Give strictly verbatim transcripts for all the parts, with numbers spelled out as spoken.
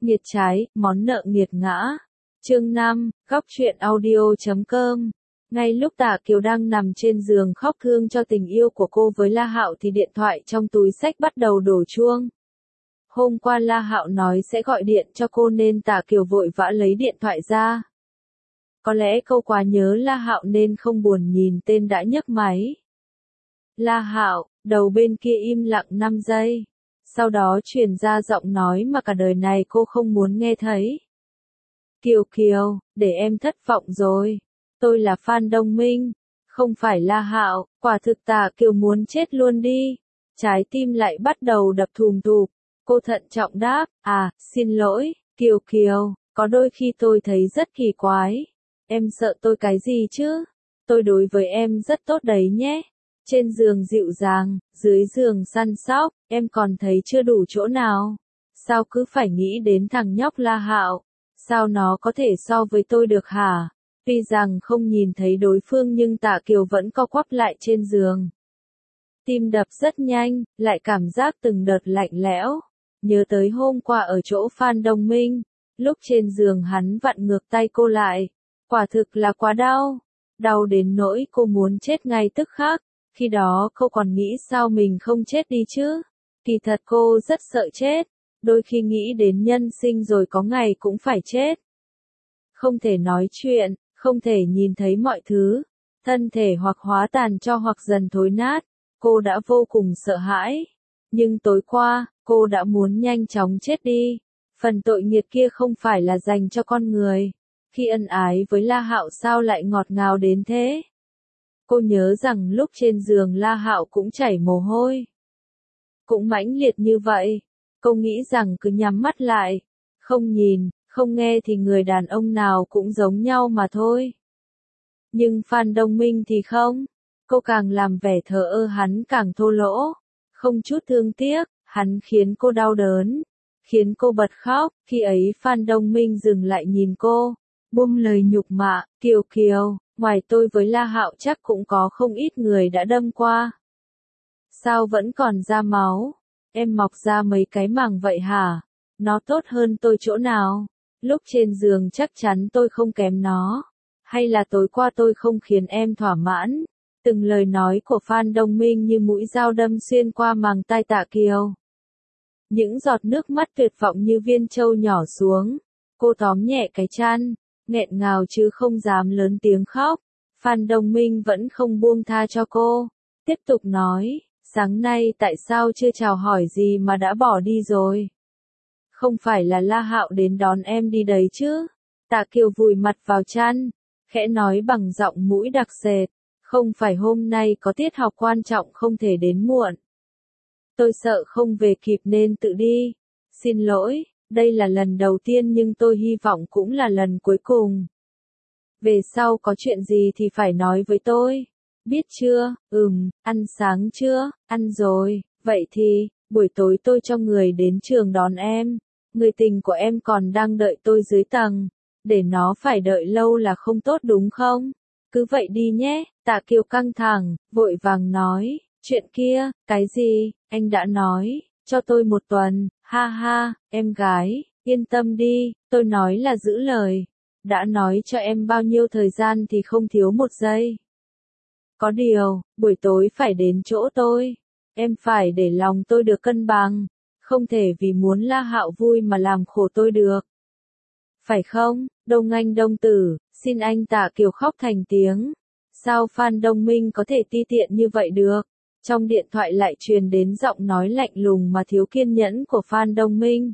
Nghiệt trái, món nợ nghiệt ngã. Chương năm, góc truyện audio chấm com. Ngay lúc Tạ Kiều đang nằm trên giường khóc thương cho tình yêu của cô với La Hạo thì điện thoại trong túi xách bắt đầu đổ chuông. Hôm qua La Hạo nói sẽ gọi điện cho cô nên Tạ Kiều vội vã lấy điện thoại ra. Có lẽ cô quá nhớ La Hạo nên không buồn nhìn tên đã nhấc máy. La Hạo, đầu bên kia im lặng năm giây. Sau đó truyền ra giọng nói mà cả đời này cô không muốn nghe thấy. Kiều Kiều, để em thất vọng rồi. Tôi là Phan Đông Minh, không phải La Hạo. Quả thực Tạ Kiều muốn chết luôn đi. Trái tim lại bắt đầu đập thùm thụp. Cô thận trọng đáp, à, xin lỗi, Kiều Kiều, có đôi khi tôi thấy rất kỳ quái. Em sợ tôi cái gì chứ? Tôi đối với em rất tốt đấy nhé. Trên giường dịu dàng, dưới giường săn sóc, em còn thấy chưa đủ chỗ nào? Sao cứ phải nghĩ đến thằng nhóc La Hạo? Sao nó có thể so với tôi được hả? Tuy rằng không nhìn thấy đối phương nhưng Tạ Kiều vẫn co quắp lại trên giường. Tim đập rất nhanh, lại cảm giác từng đợt lạnh lẽo. Nhớ tới hôm qua ở chỗ Phan Đông Minh, lúc trên giường hắn vặn ngược tay cô lại. Quả thực là quá đau. Đau đến nỗi cô muốn chết ngay tức khắc. Khi đó cô còn nghĩ sao mình không chết đi chứ. Kỳ thật cô rất sợ chết. Đôi khi nghĩ đến nhân sinh rồi có ngày cũng phải chết. Không thể nói chuyện, không thể nhìn thấy mọi thứ. Thân thể hoặc hóa tàn cho hoặc dần thối nát. Cô đã vô cùng sợ hãi. Nhưng tối qua, cô đã muốn nhanh chóng chết đi. Phần tội nghiệt kia không phải là dành cho con người. Khi ân ái với La Hạo sao lại ngọt ngào đến thế? Cô nhớ rằng lúc trên giường La Hạo cũng chảy mồ hôi. Cũng mãnh liệt như vậy. Cô nghĩ rằng cứ nhắm mắt lại, không nhìn, không nghe thì người đàn ông nào cũng giống nhau mà thôi. Nhưng Phan Đông Minh thì không. Cô càng làm vẻ thờ ơ hắn càng thô lỗ. Không chút thương tiếc, hắn khiến cô đau đớn. Khiến cô bật khóc. Khi ấy Phan Đông Minh dừng lại nhìn cô. Buông lời nhục mạ, Kiều Kiều, ngoài tôi với La Hạo chắc cũng có không ít người đã đâm qua. Sao vẫn còn ra máu? Em mọc ra mấy cái màng vậy hả? Nó tốt hơn tôi chỗ nào? Lúc trên giường chắc chắn tôi không kém nó. Hay là tối qua tôi không khiến em thỏa mãn? Từng lời nói của Phan Đông Minh như mũi dao đâm xuyên qua màng tai Tạ Kiều. Những giọt nước mắt tuyệt vọng như viên trâu nhỏ xuống. Cô tóm nhẹ cái chăn. Nghẹn ngào chứ không dám lớn tiếng khóc. Phan Đông Minh vẫn không buông tha cho cô. Tiếp tục nói, sáng nay tại sao chưa chào hỏi gì mà đã bỏ đi rồi? Không phải là La Hạo đến đón em đi đấy chứ? Tạ Kiều vùi mặt vào chăn, khẽ nói bằng giọng mũi đặc sệt. Không phải hôm nay có tiết học quan trọng không thể đến muộn. Tôi sợ không về kịp nên tự đi. Xin lỗi. Đây là lần đầu tiên nhưng tôi hy vọng cũng là lần cuối cùng. Về sau có chuyện gì thì phải nói với tôi. Biết chưa? Ừm, ăn sáng chưa? Ăn rồi. Vậy thì, buổi tối tôi cho người đến trường đón em. Người tình của em còn đang đợi tôi dưới tầng. Để nó phải đợi lâu là không tốt đúng không? Cứ vậy đi nhé. Tạ Kiều căng thẳng, vội vàng nói. Chuyện kia, cái gì? Anh đã nói, cho tôi một tuần. Ha ha, em gái, yên tâm đi, tôi nói là giữ lời. Đã nói cho em bao nhiêu thời gian thì không thiếu một giây. Có điều, buổi tối phải đến chỗ tôi. Em phải để lòng tôi được cân bằng. Không thể vì muốn La Hạo vui mà làm khổ tôi được. Phải không, Đông Anh Đông Tử, xin anh. Tạ Kiều khóc thành tiếng. Sao Phan Đông Minh có thể ti tiện như vậy được? Trong điện thoại lại truyền đến giọng nói lạnh lùng mà thiếu kiên nhẫn của Phan Đông Minh.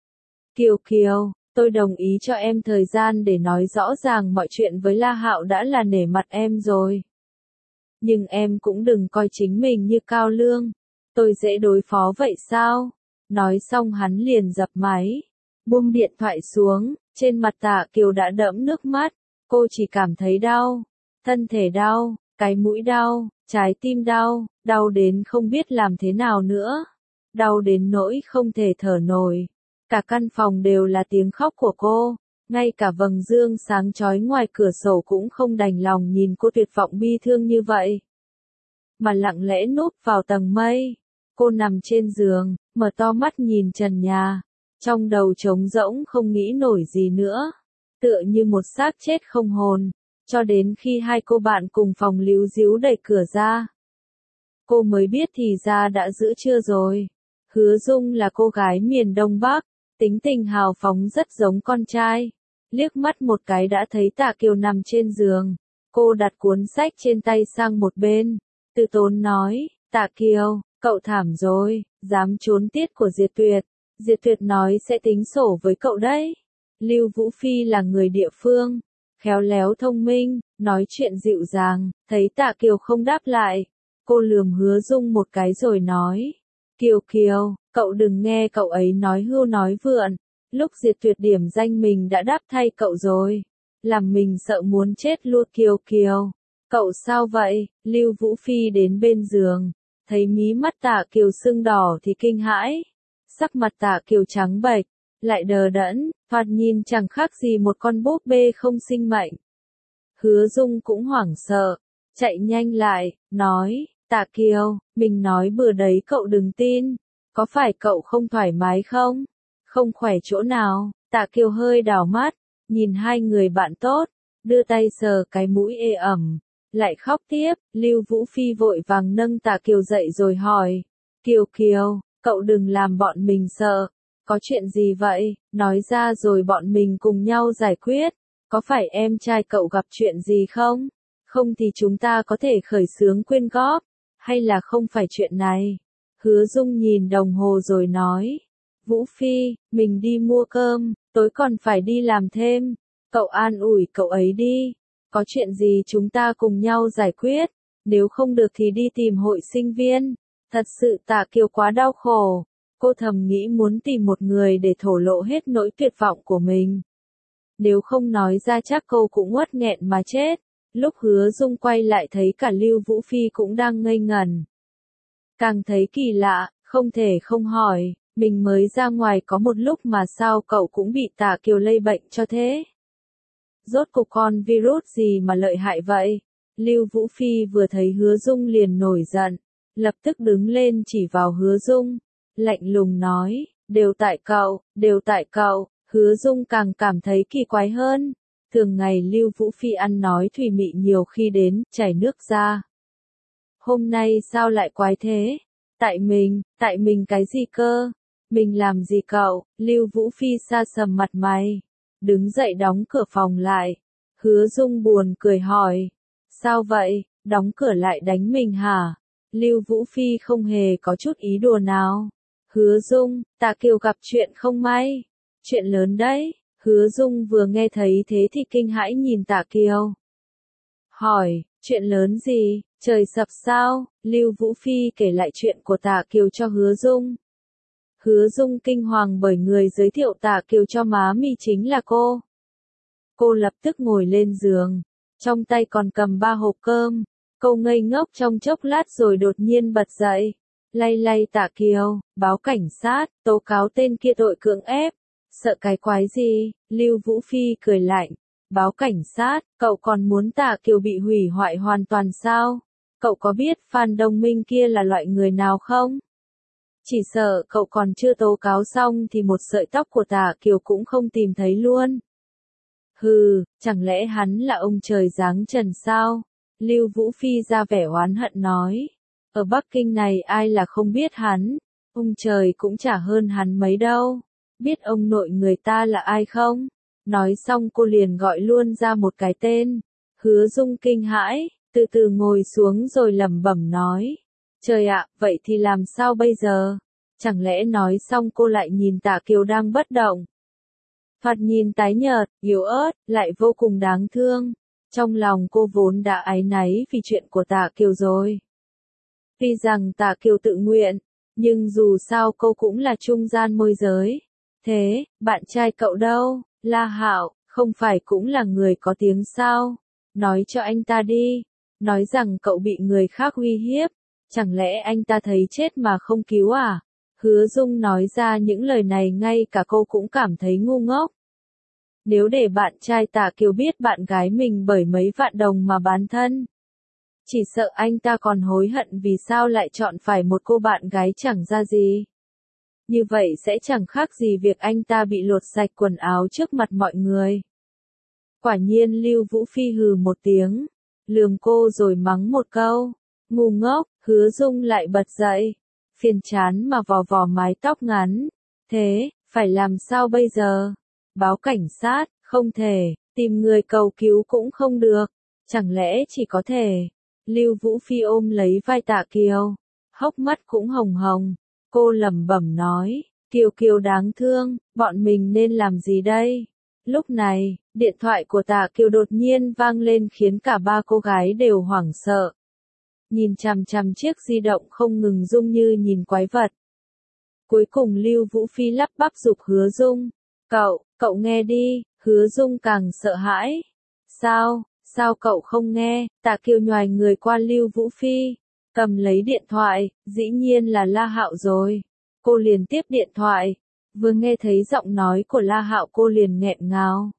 Kiều Kiều, tôi đồng ý cho em thời gian để nói rõ ràng mọi chuyện với La Hạo đã là nể mặt em rồi. Nhưng em cũng đừng coi chính mình như cao lương. Tôi dễ đối phó vậy sao? Nói xong hắn liền dập máy. Buông điện thoại xuống, trên mặt Tạ Kiều đã đẫm nước mắt. Cô chỉ cảm thấy đau. Thân thể đau, cái mũi đau, trái tim đau, đau đến không biết làm thế nào nữa. Đau đến nỗi không thể thở nổi. Cả căn phòng đều là tiếng khóc của cô. Ngay cả vầng dương sáng chói ngoài cửa sổ cũng không đành lòng nhìn cô tuyệt vọng bi thương như vậy. Mà lặng lẽ núp vào tầng mây. Cô nằm trên giường, mở to mắt nhìn trần nhà. Trong đầu trống rỗng không nghĩ nổi gì nữa. Tựa như một xác chết không hồn. Cho đến khi hai cô bạn cùng phòng líu díu đẩy cửa ra. Cô mới biết thì ra đã giữa trưa rồi. Hứa Dung là cô gái miền Đông Bắc. Tính tình hào phóng rất giống con trai. Liếc mắt một cái đã thấy Tạ Kiều nằm trên giường. Cô đặt cuốn sách trên tay sang một bên. Từ tốn nói, Tạ Kiều, cậu thảm rồi, dám trốn tiết của Diệt Tuyệt. Diệt Tuyệt nói sẽ tính sổ với cậu đấy. Lưu Vũ Phi là người địa phương, khéo léo thông minh, nói chuyện dịu dàng, thấy Tạ Kiều không đáp lại. Cô lườm Hứa Dung một cái rồi nói, Kiều Kiều, cậu đừng nghe cậu ấy nói hưu nói vượn. Lúc Diệt Tuyệt điểm danh mình đã đáp thay cậu rồi. Làm mình sợ muốn chết luôn. Kiều Kiều. Cậu sao vậy? Lưu Vũ Phi đến bên giường. Thấy mí mắt Tạ Kiều sưng đỏ thì kinh hãi. Sắc mặt Tạ Kiều trắng bệch. Lại đờ đẫn. Thoạt nhìn chẳng khác gì một con búp bê không sinh mệnh. Hứa Dung cũng hoảng sợ. Chạy nhanh lại. Nói. Tạ Kiều. Mình nói bừa đấy cậu đừng tin. Có phải cậu không thoải mái không? Không khỏe chỗ nào? Tạ Kiều hơi đảo mắt. Nhìn hai người bạn tốt, đưa tay sờ cái mũi ê ẩm, lại khóc tiếp. Lưu Vũ Phi vội vàng nâng Tạ Kiều dậy rồi hỏi, Kiều Kiều, cậu đừng làm bọn mình sợ, có chuyện gì vậy, nói ra rồi bọn mình cùng nhau giải quyết, có phải em trai cậu gặp chuyện gì không? Không thì chúng ta có thể khởi xướng quyên góp, hay là không phải chuyện này? Hứa Dung nhìn đồng hồ rồi nói, Vũ Phi, mình đi mua cơm, tối còn phải đi làm thêm. Cậu an ủi cậu ấy đi. Có chuyện gì chúng ta cùng nhau giải quyết. Nếu không được thì đi tìm hội sinh viên. Thật sự Tạ Kiều quá đau khổ. Cô thầm nghĩ muốn tìm một người để thổ lộ hết nỗi tuyệt vọng của mình. Nếu không nói ra chắc cô cũng uất nghẹn mà chết. Lúc Hứa Dung quay lại thấy cả Lưu Vũ Phi cũng đang ngây ngẩn. Càng thấy kỳ lạ, không thể không hỏi. Mình mới ra ngoài có một lúc mà sao cậu cũng bị Tạ Kiều lây bệnh cho thế? Rốt cuộc con virus gì mà lợi hại vậy? Lưu Vũ Phi vừa thấy Hứa Dung liền nổi giận, lập tức đứng lên chỉ vào Hứa Dung, lạnh lùng nói, đều tại cậu, đều tại cậu. Hứa Dung càng cảm thấy kỳ quái hơn. Thường ngày Lưu Vũ Phi ăn nói thủy mị nhiều khi đến chảy nước ra. Hôm nay sao lại quái thế? Tại mình, tại mình cái gì cơ? Mình làm gì cậu? Lưu Vũ Phi sa sầm mặt mày. Đứng dậy đóng cửa phòng lại. Hứa Dung buồn cười hỏi. Sao vậy? Đóng cửa lại đánh mình hả? Lưu Vũ Phi không hề có chút ý đùa nào. Hứa Dung, Tạ Kiều gặp chuyện không may. Chuyện lớn đấy. Hứa Dung vừa nghe thấy thế thì kinh hãi nhìn Tạ Kiều. Hỏi, chuyện lớn gì? Trời sập sao? Lưu Vũ Phi kể lại chuyện của Tạ Kiều cho Hứa Dung. Hứa Dung kinh hoàng bởi người giới thiệu Tạ Kiều cho má mi chính là cô. Cô lập tức ngồi lên giường, trong tay còn cầm ba hộp cơm. Cô ngây ngốc trong chốc lát rồi đột nhiên bật dậy. Lay lay Tạ Kiều, báo cảnh sát, tố cáo tên kia tội cưỡng ép. Sợ cái quái gì? Lưu Vũ Phi cười lạnh. Báo cảnh sát, cậu còn muốn Tạ Kiều bị hủy hoại hoàn toàn sao? Cậu có biết Phan Đông Minh kia là loại người nào không? Chỉ sợ cậu còn chưa tố cáo xong thì một sợi tóc của Tạ Kiều cũng không tìm thấy luôn. Hừ, chẳng lẽ hắn là ông trời giáng trần sao? Lưu Vũ Phi ra vẻ oán hận nói. Ở Bắc Kinh này ai là không biết hắn? Ông trời cũng chả hơn hắn mấy đâu. Biết ông nội người ta là ai không? Nói xong cô liền gọi luôn ra một cái tên. Hứa Dung kinh hãi, từ từ ngồi xuống rồi lẩm bẩm nói. Trời ạ, vậy thì làm sao bây giờ? Chẳng lẽ nói xong cô lại nhìn Tạ Kiều đang bất động. Thoạt nhìn tái nhợt, yếu ớt, lại vô cùng đáng thương. Trong lòng cô vốn đã áy náy vì chuyện của Tạ Kiều rồi. Tuy rằng Tạ Kiều tự nguyện, nhưng dù sao cô cũng là trung gian môi giới. Thế, bạn trai cậu đâu? La Hạo, không phải cũng là người có tiếng sao? Nói cho anh ta đi. Nói rằng cậu bị người khác uy hiếp. Chẳng lẽ anh ta thấy chết mà không cứu à? Hứa Dung nói ra những lời này ngay cả cô cũng cảm thấy ngu ngốc. Nếu để bạn trai Tạ Kiều biết bạn gái mình bởi mấy vạn đồng mà bán thân. Chỉ sợ anh ta còn hối hận vì sao lại chọn phải một cô bạn gái chẳng ra gì. Như vậy sẽ chẳng khác gì việc anh ta bị lột sạch quần áo trước mặt mọi người. Quả nhiên Lưu Vũ Phi hừ một tiếng, lườm cô rồi mắng một câu. Ngu ngốc, Hứa Dung lại bật dậy, phiền chán mà vò vò mái tóc ngắn. Thế, phải làm sao bây giờ? Báo cảnh sát, không thể, tìm người cầu cứu cũng không được, chẳng lẽ chỉ có thể. Lưu Vũ Phi ôm lấy vai Tạ Kiều, hốc mắt cũng hồng hồng, cô lẩm bẩm nói, Kiều Kiều đáng thương, bọn mình nên làm gì đây? Lúc này, điện thoại của Tạ Kiều đột nhiên vang lên khiến cả ba cô gái đều hoảng sợ. Nhìn chằm chằm chiếc di động không ngừng rung như nhìn quái vật. Cuối cùng Lưu Vũ Phi lắp bắp giục Hứa Dung, cậu, cậu nghe đi. Hứa Dung càng sợ hãi. Sao, sao cậu không nghe? Tạ Kiều nhoài người qua Lưu Vũ Phi, cầm lấy điện thoại, dĩ nhiên là La Hạo rồi. Cô liền tiếp điện thoại, vừa nghe thấy giọng nói của La Hạo cô liền nghẹn ngào.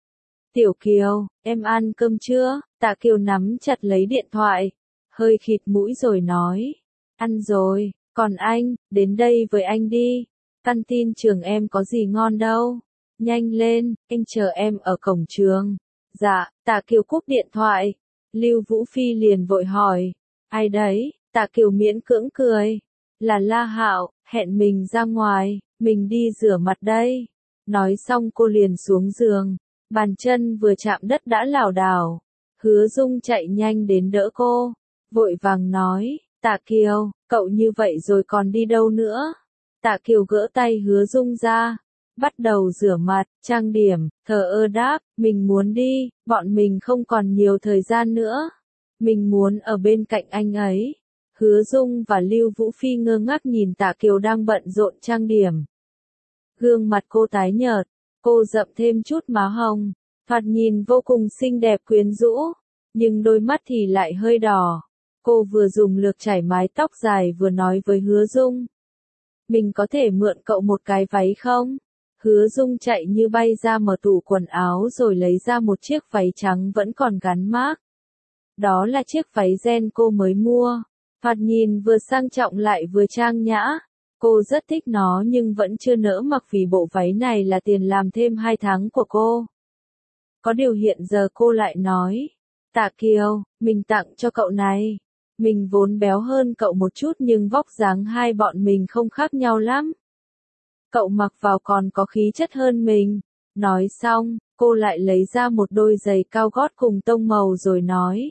Tiểu Kiều, em ăn cơm chưa? Tạ Kiều nắm chặt lấy điện thoại, hơi khịt mũi rồi nói, ăn rồi, còn anh, đến đây với anh đi, căn tin trường em có gì ngon đâu, nhanh lên, anh chờ em ở cổng trường. Dạ, Tạ Kiều cúp điện thoại, Lưu Vũ Phi liền vội hỏi, ai đấy? Tạ Kiều miễn cưỡng cười, là La Hạo, hẹn mình ra ngoài, mình đi rửa mặt đây. Nói xong cô liền xuống giường, bàn chân vừa chạm đất đã lảo đảo. Hứa Dung chạy nhanh đến đỡ cô, vội vàng nói, Tạ Kiều, cậu như vậy rồi còn đi đâu nữa? Tạ Kiều gỡ tay Hứa Dung ra, bắt đầu rửa mặt, trang điểm, thờ ơ đáp, mình muốn đi, bọn mình không còn nhiều thời gian nữa. Mình muốn ở bên cạnh anh ấy. Hứa Dung và Lưu Vũ Phi ngơ ngác nhìn Tạ Kiều đang bận rộn trang điểm. Gương mặt cô tái nhợt, cô rậm thêm chút má hồng, thoạt nhìn vô cùng xinh đẹp quyến rũ, nhưng đôi mắt thì lại hơi đỏ. Cô vừa dùng lược chải mái tóc dài vừa nói với Hứa Dung. Mình có thể mượn cậu một cái váy không? Hứa Dung chạy như bay ra mở tủ quần áo rồi lấy ra một chiếc váy trắng vẫn còn gắn mác. Đó là chiếc váy ren cô mới mua. Thoạt nhìn vừa sang trọng lại vừa trang nhã. Cô rất thích nó nhưng vẫn chưa nỡ mặc vì bộ váy này là tiền làm thêm hai tháng của cô. Có điều hiện giờ cô lại nói, Tạ Kiều, mình tặng cho cậu này. Mình vốn béo hơn cậu một chút nhưng vóc dáng hai bọn mình không khác nhau lắm. Cậu mặc vào còn có khí chất hơn mình. Nói xong, cô lại lấy ra một đôi giày cao gót cùng tông màu rồi nói.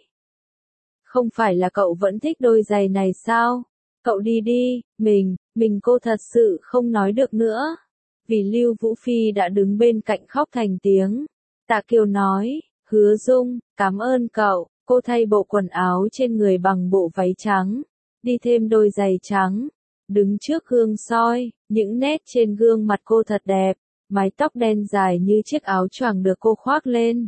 Không phải là cậu vẫn thích đôi giày này sao? Cậu đi đi, mình, mình cô thật sự không nói được nữa. Vì Lưu Vũ Phi đã đứng bên cạnh khóc thành tiếng. Tạ Kiều nói, Hứa Dung, cảm ơn cậu. Cô thay bộ quần áo trên người bằng bộ váy trắng, đi thêm đôi giày trắng, đứng trước gương soi, những nét trên gương mặt cô thật đẹp, mái tóc đen dài như chiếc áo choàng được cô khoác lên.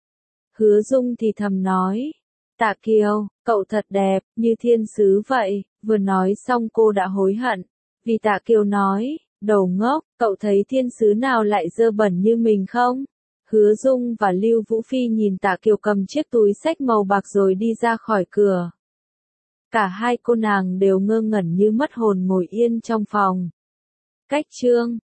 Hứa Dung thì thầm nói, Tạ Kiều, cậu thật đẹp, như thiên sứ vậy, vừa nói xong cô đã hối hận, vì Tạ Kiều nói, đồ ngốc, cậu thấy thiên sứ nào lại dơ bẩn như mình không? Hứa Dung và Lưu Vũ Phi nhìn Tạ Kiều cầm chiếc túi xách màu bạc rồi đi ra khỏi cửa. Cả hai cô nàng đều ngơ ngẩn như mất hồn ngồi yên trong phòng. Cách chương